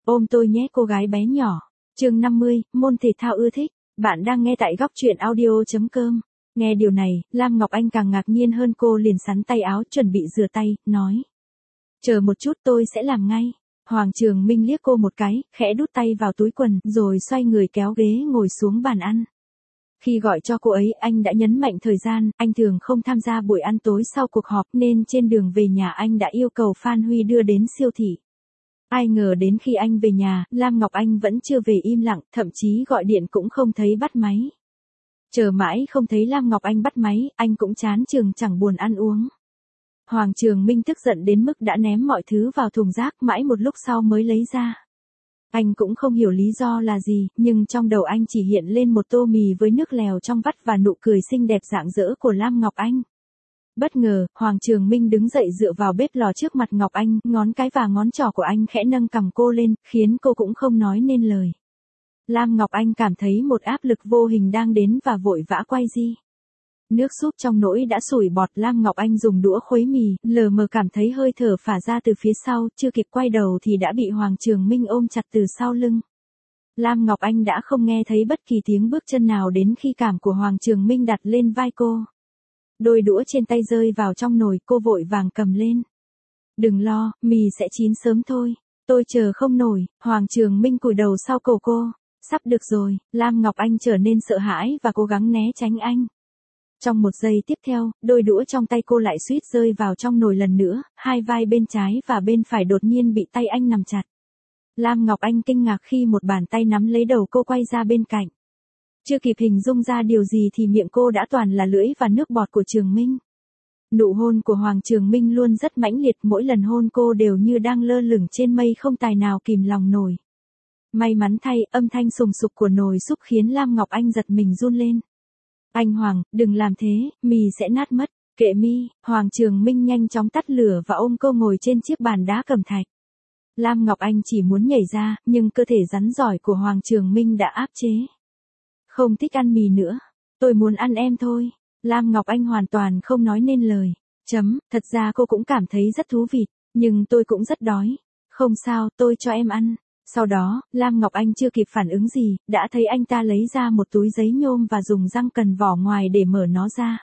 Ôm tôi nhé cô gái bé nhỏ. Chương 50, môn thể thao ưa thích. Bạn đang nghe tại góc truyện audio.com. Nghe điều này, Lam Ngọc Anh càng ngạc nhiên hơn, cô liền sắn tay áo chuẩn bị rửa tay, nói. Chờ một chút tôi sẽ làm ngay. Hoàng Trường Minh liếc cô một cái, khẽ đút tay vào túi quần, rồi xoay người kéo ghế ngồi xuống bàn ăn. Khi gọi cho cô ấy, anh đã nhấn mạnh thời gian, anh thường không tham gia buổi ăn tối sau cuộc họp nên trên đường về nhà anh đã yêu cầu Phan Huy đưa đến siêu thị. Ai ngờ đến khi anh về nhà, Lam Ngọc Anh vẫn chưa về, im lặng, thậm chí gọi điện cũng không thấy bắt máy. Chờ mãi không thấy Lam Ngọc Anh bắt máy, anh cũng chán chường chẳng buồn ăn uống. Hoàng Trường Minh tức giận đến mức đã ném mọi thứ vào thùng rác, mãi một lúc sau mới lấy ra. Anh cũng không hiểu lý do là gì, nhưng trong đầu anh chỉ hiện lên một tô mì với nước lèo trong vắt và nụ cười xinh đẹp rạng rỡ của Lam Ngọc Anh. Bất ngờ, Hoàng Trường Minh đứng dậy dựa vào bếp lò trước mặt Ngọc Anh, ngón cái và ngón trỏ của anh khẽ nâng cằm cô lên, khiến cô cũng không nói nên lời. Lam Ngọc Anh cảm thấy một áp lực vô hình đang đến và vội vã quay đi. Nước súp trong nỗi đã sủi bọt, Lam Ngọc Anh dùng đũa khuấy mì, lờ mờ cảm thấy hơi thở phả ra từ phía sau, chưa kịp quay đầu thì đã bị Hoàng Trường Minh ôm chặt từ sau lưng. Lam Ngọc Anh đã không nghe thấy bất kỳ tiếng bước chân nào đến khi cảm của Hoàng Trường Minh đặt lên vai cô. Đôi đũa trên tay rơi vào trong nồi, cô vội vàng cầm lên. Đừng lo, mì sẽ chín sớm thôi. Tôi chờ không nổi. Hoàng Trường Minh cúi đầu sau cổ cô. Sắp được rồi. Lam Ngọc Anh trở nên sợ hãi và cố gắng né tránh anh. Trong một giây tiếp theo, đôi đũa trong tay cô lại suýt rơi vào trong nồi lần nữa, hai vai bên trái và bên phải đột nhiên bị tay anh nắm chặt. Lam Ngọc Anh kinh ngạc khi một bàn tay nắm lấy đầu cô quay ra bên cạnh. Chưa kịp hình dung ra điều gì thì miệng cô đã toàn là lưỡi và nước bọt của Trường Minh. Nụ hôn của Hoàng Trường Minh luôn rất mãnh liệt, mỗi lần hôn cô đều như đang lơ lửng trên mây, không tài nào kìm lòng nổi. May mắn thay, âm thanh sùng sục của nồi súp khiến Lam Ngọc Anh giật mình run lên. Anh Hoàng, đừng làm thế, mì sẽ nát mất. Kệ mi. Hoàng Trường Minh nhanh chóng tắt lửa và ôm cô ngồi trên chiếc bàn đá cẩm thạch. Lam Ngọc Anh chỉ muốn nhảy ra, nhưng cơ thể rắn giỏi của Hoàng Trường Minh đã áp chế. Không thích ăn mì nữa. Tôi muốn ăn em thôi. Lam Ngọc Anh hoàn toàn không nói nên lời. Thật ra cô cũng cảm thấy rất thú vị, nhưng tôi cũng rất đói. Không sao, tôi cho em ăn. Sau đó, Lam Ngọc Anh chưa kịp phản ứng gì, đã thấy anh ta lấy ra một túi giấy nhôm và dùng răng cần vỏ ngoài để mở nó ra.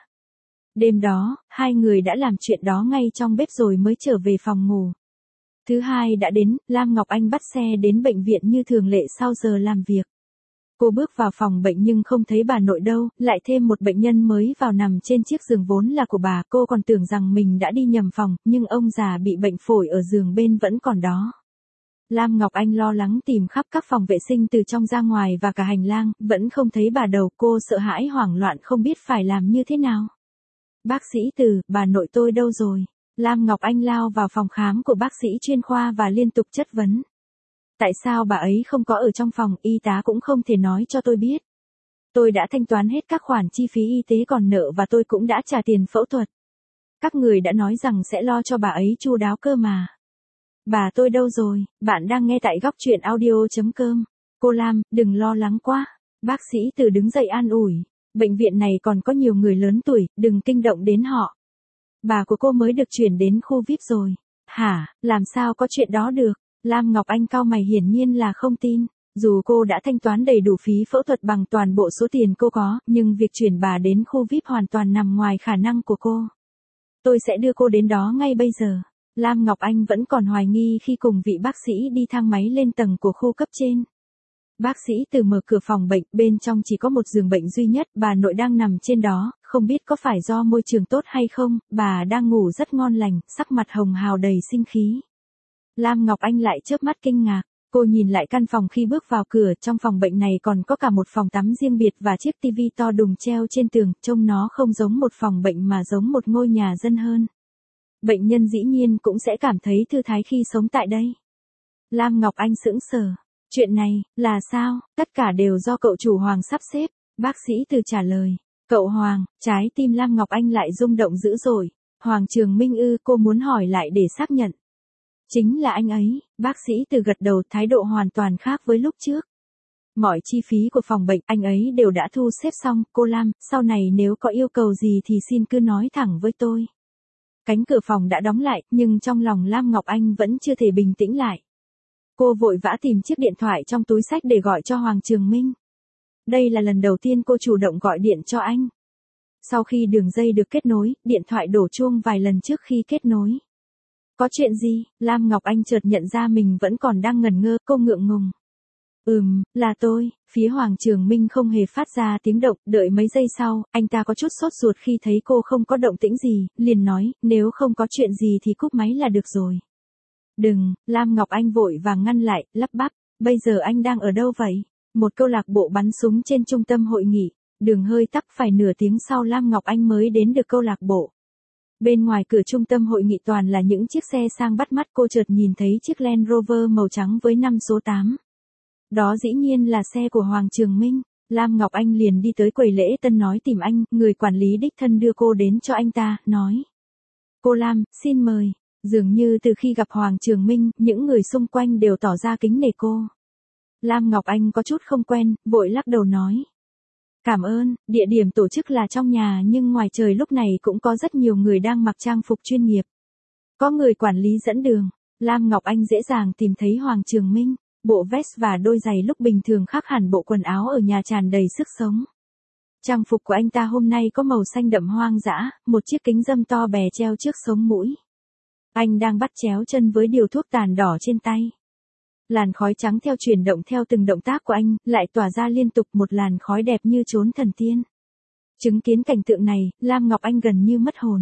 Đêm đó, hai người đã làm chuyện đó ngay trong bếp rồi mới trở về phòng ngủ. Thứ hai đã đến, Lam Ngọc Anh bắt xe đến bệnh viện như thường lệ sau giờ làm việc. Cô bước vào phòng bệnh nhưng không thấy bà nội đâu, lại thêm một bệnh nhân mới vào nằm trên chiếc giường vốn là của bà. Cô còn tưởng rằng mình đã đi nhầm phòng, nhưng ông già bị bệnh phổi ở giường bên vẫn còn đó. Lam Ngọc Anh lo lắng tìm khắp các phòng vệ sinh từ trong ra ngoài và cả hành lang, vẫn không thấy bà đầu. Cô sợ hãi hoảng loạn không biết phải làm như thế nào. Bác sĩ Từ, bà nội tôi đâu rồi? Lam Ngọc Anh lao vào phòng khám của bác sĩ chuyên khoa và liên tục chất vấn. Tại sao bà ấy không có ở trong phòng, y tá cũng không thể nói cho tôi biết. Tôi đã thanh toán hết các khoản chi phí y tế còn nợ và tôi cũng đã trả tiền phẫu thuật. Các người đã nói rằng sẽ lo cho bà ấy chu đáo cơ mà. Bà tôi đâu rồi? Bạn đang nghe tại góc truyện audio.com. Cô Lam, đừng lo lắng quá. Bác sĩ Từ đứng dậy an ủi. Bệnh viện này còn có nhiều người lớn tuổi, đừng kinh động đến họ. Bà của cô mới được chuyển đến khu VIP rồi. Hả, làm sao có chuyện đó được? Lam Ngọc Anh cau mày, hiển nhiên là không tin. Dù cô đã thanh toán đầy đủ phí phẫu thuật bằng toàn bộ số tiền cô có, nhưng việc chuyển bà đến khu VIP hoàn toàn nằm ngoài khả năng của cô. Tôi sẽ đưa cô đến đó ngay bây giờ. Lam Ngọc Anh vẫn còn hoài nghi khi cùng vị bác sĩ đi thang máy lên tầng của khu cấp trên. Bác sĩ Từ mở cửa phòng bệnh, bên trong chỉ có một giường bệnh duy nhất, bà nội đang nằm trên đó, không biết có phải do môi trường tốt hay không, bà đang ngủ rất ngon lành, sắc mặt hồng hào đầy sinh khí. Lam Ngọc Anh lại chớp mắt kinh ngạc, cô nhìn lại căn phòng khi bước vào cửa, trong phòng bệnh này còn có cả một phòng tắm riêng biệt và chiếc tivi to đùng treo trên tường, trông nó không giống một phòng bệnh mà giống một ngôi nhà dân hơn. Bệnh nhân dĩ nhiên cũng sẽ cảm thấy thư thái khi sống tại đây. Lam Ngọc Anh sững sờ. Chuyện này, là sao? Tất cả đều do cậu chủ Hoàng sắp xếp. Bác sĩ Từ trả lời. Cậu Hoàng, trái tim Lam Ngọc Anh lại rung động dữ dội. Hoàng Trường Minh ư? Cô muốn hỏi lại để xác nhận. Chính là anh ấy. Bác sĩ Từ gật đầu, thái độ hoàn toàn khác với lúc trước. Mọi chi phí của phòng bệnh anh ấy đều đã thu xếp xong. Cô Lam, sau này nếu có yêu cầu gì thì xin cứ nói thẳng với tôi. Cánh cửa phòng đã đóng lại, nhưng trong lòng Lam Ngọc Anh vẫn chưa thể bình tĩnh lại. Cô vội vã tìm chiếc điện thoại trong túi xách để gọi cho Hoàng Trường Minh. Đây là lần đầu tiên cô chủ động gọi điện cho anh. Sau khi đường dây được kết nối, điện thoại đổ chuông vài lần trước khi kết nối. Có chuyện gì? Lam Ngọc Anh chợt nhận ra mình vẫn còn đang ngẩn ngơ, cô ngượng ngùng. Là tôi. Phía Hoàng Trường Minh không hề phát ra tiếng động, đợi mấy giây sau, anh ta có chút sốt ruột khi thấy cô không có động tĩnh gì, liền nói, nếu không có chuyện gì thì cúp máy là được rồi. Đừng, Lam Ngọc Anh vội vàng ngăn lại, lắp bắp, bây giờ anh đang ở đâu vậy? Một câu lạc bộ bắn súng trên trung tâm hội nghị, đường hơi tắc phải nửa tiếng sau Lam Ngọc Anh mới đến được câu lạc bộ. Bên ngoài cửa trung tâm hội nghị toàn là những chiếc xe sang bắt mắt, cô chợt nhìn thấy chiếc Land Rover màu trắng với 5 số 8. Đó dĩ nhiên là xe của Hoàng Trường Minh. Lam Ngọc Anh liền đi tới quầy lễ tân nói tìm anh, người quản lý đích thân đưa cô đến cho anh ta, nói. Cô Lam, xin mời. Dường như từ khi gặp Hoàng Trường Minh, những người xung quanh đều tỏ ra kính nể cô. Lam Ngọc Anh có chút không quen, vội lắc đầu nói. Cảm ơn, địa điểm tổ chức là trong nhà nhưng ngoài trời lúc này cũng có rất nhiều người đang mặc trang phục chuyên nghiệp. Có người quản lý dẫn đường. Lam Ngọc Anh dễ dàng tìm thấy Hoàng Trường Minh. Bộ vest và đôi giày lúc bình thường khác hẳn bộ quần áo ở nhà tràn đầy sức sống. Trang phục của anh ta hôm nay có màu xanh đậm hoang dã, một chiếc kính râm to bè treo trước sống mũi. Anh đang bắt chéo chân với điều thuốc tàn đỏ trên tay. Làn khói trắng theo chuyển động theo từng động tác của anh, lại tỏa ra liên tục một làn khói đẹp như trốn thần tiên. Chứng kiến cảnh tượng này, Lam Ngọc Anh gần như mất hồn.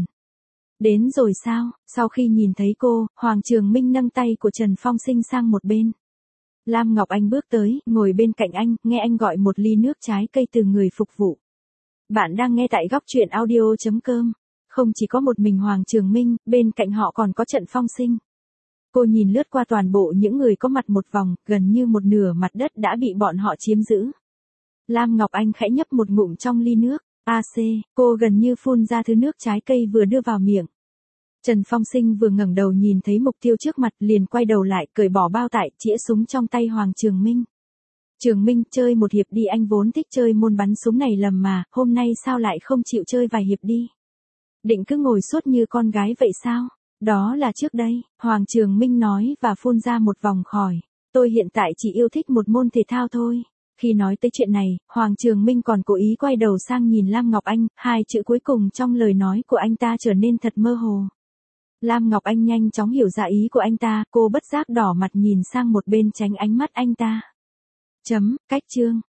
Đến rồi sao? Sau khi nhìn thấy cô, Hoàng Trường Minh nâng tay của Trần Phong Sinh sang một bên. Lam Ngọc Anh bước tới, ngồi bên cạnh anh, nghe anh gọi một ly nước trái cây từ người phục vụ. Bạn đang nghe tại góc truyện audio.com. Không chỉ có một mình Hoàng Trường Minh, bên cạnh họ còn có Trần Phong Sinh. Cô nhìn lướt qua toàn bộ những người có mặt một vòng, gần như một nửa mặt đất đã bị bọn họ chiếm giữ. Lam Ngọc Anh khẽ nhấp một ngụm trong ly nước, cô gần như phun ra thứ nước trái cây vừa đưa vào miệng. Trần Phong Sinh vừa ngẩng đầu nhìn thấy mục tiêu trước mặt liền quay đầu lại, cởi bỏ bao tải, chĩa súng trong tay Hoàng Trường Minh. Trường Minh, chơi một hiệp đi, anh vốn thích chơi môn bắn súng này lầm mà, hôm nay sao lại không chịu chơi vài hiệp đi? Định cứ ngồi suốt như con gái vậy sao? Đó là trước đây, Hoàng Trường Minh nói và phun ra một vòng khói. Tôi hiện tại chỉ yêu thích một môn thể thao thôi. Khi nói tới chuyện này, Hoàng Trường Minh còn cố ý quay đầu sang nhìn Lam Ngọc Anh, hai chữ cuối cùng trong lời nói của anh ta trở nên thật mơ hồ. Lam Ngọc Anh nhanh chóng hiểu ra ý của anh ta, cô bất giác đỏ mặt nhìn sang một bên tránh ánh mắt anh ta. Cách chương.